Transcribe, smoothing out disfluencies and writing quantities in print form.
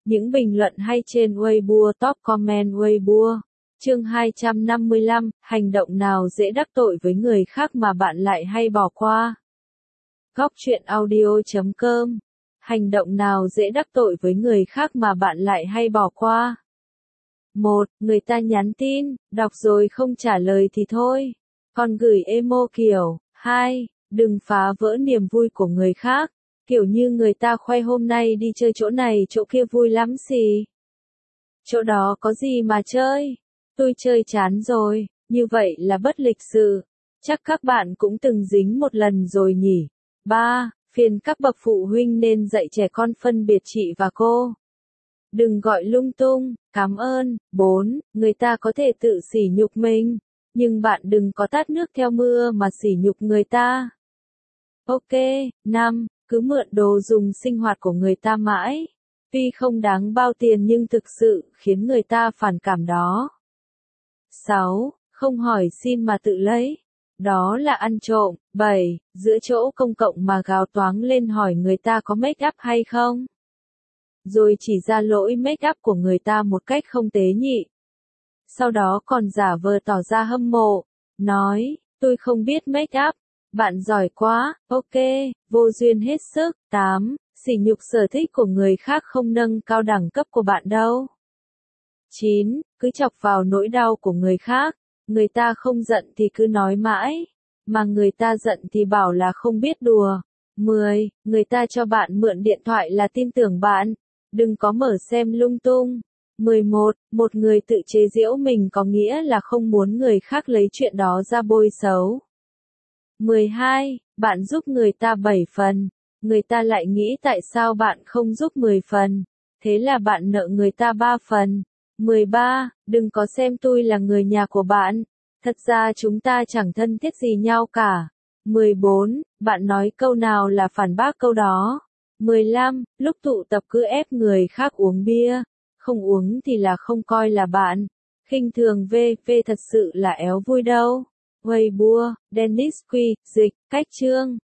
Những bình luận hay trên Weibo, top comment Weibo. Chương 255, hành động nào dễ đắc tội với người khác mà bạn lại hay bỏ qua? Góc truyện audio.com. Hành động nào dễ đắc tội với người khác mà bạn lại hay bỏ qua? 1. Người ta nhắn tin, đọc rồi không trả lời thì thôi, còn gửi emo kiểu. 2. Đừng phá vỡ niềm vui của người khác, kiểu như người ta khoe hôm nay đi chơi chỗ này chỗ kia vui lắm xì. Chỗ đó có gì mà chơi? Tôi chơi chán rồi, như vậy là bất lịch sự. Chắc các bạn cũng từng dính một lần rồi nhỉ? 3. Phiền các bậc phụ huynh nên dạy trẻ con phân biệt chị và cô. Đừng gọi lung tung, cảm ơn. 4. Người ta có thể tự sỉ nhục mình, nhưng bạn đừng có tát nước theo mưa mà sỉ nhục người ta. Ok. 5. Cứ mượn đồ dùng sinh hoạt của người ta mãi. Tuy không đáng bao tiền nhưng thực sự khiến người ta phản cảm đó. 6. Không hỏi xin mà tự lấy. Đó là ăn trộm. 7. Giữa chỗ công cộng mà gào toáng lên hỏi người ta có make up hay không. Rồi chỉ ra lỗi make up của người ta một cách không tế nhị. Sau đó còn giả vờ tỏ ra hâm mộ. Nói, tôi không biết make up. Bạn giỏi quá, ok, vô duyên hết sức. 8. Sỉ nhục sở thích của người khác không nâng cao đẳng cấp của bạn đâu. 9. Cứ chọc vào nỗi đau của người khác. Người ta không giận thì cứ nói mãi, mà người ta giận thì bảo là không biết đùa. 10. Người ta cho bạn mượn điện thoại là tin tưởng bạn. Đừng có mở xem lung tung. 11. Một người tự chế giễu mình có nghĩa là không muốn người khác lấy chuyện đó ra bôi xấu. 12. Bạn giúp người ta 7 phần, người ta lại nghĩ tại sao bạn không giúp 10 phần, thế là bạn nợ người ta 3 phần. 13. Đừng có xem tôi là người nhà của bạn, thật ra chúng ta chẳng thân thiết gì nhau cả. 14. Bạn nói câu nào là phản bác câu đó. 15. Lúc tụ tập cứ ép người khác uống bia, không uống thì là không coi là bạn. Khinh thường VV thật sự là éo vui đâu. Weibo, Dennis Quy, dịch, cách chương.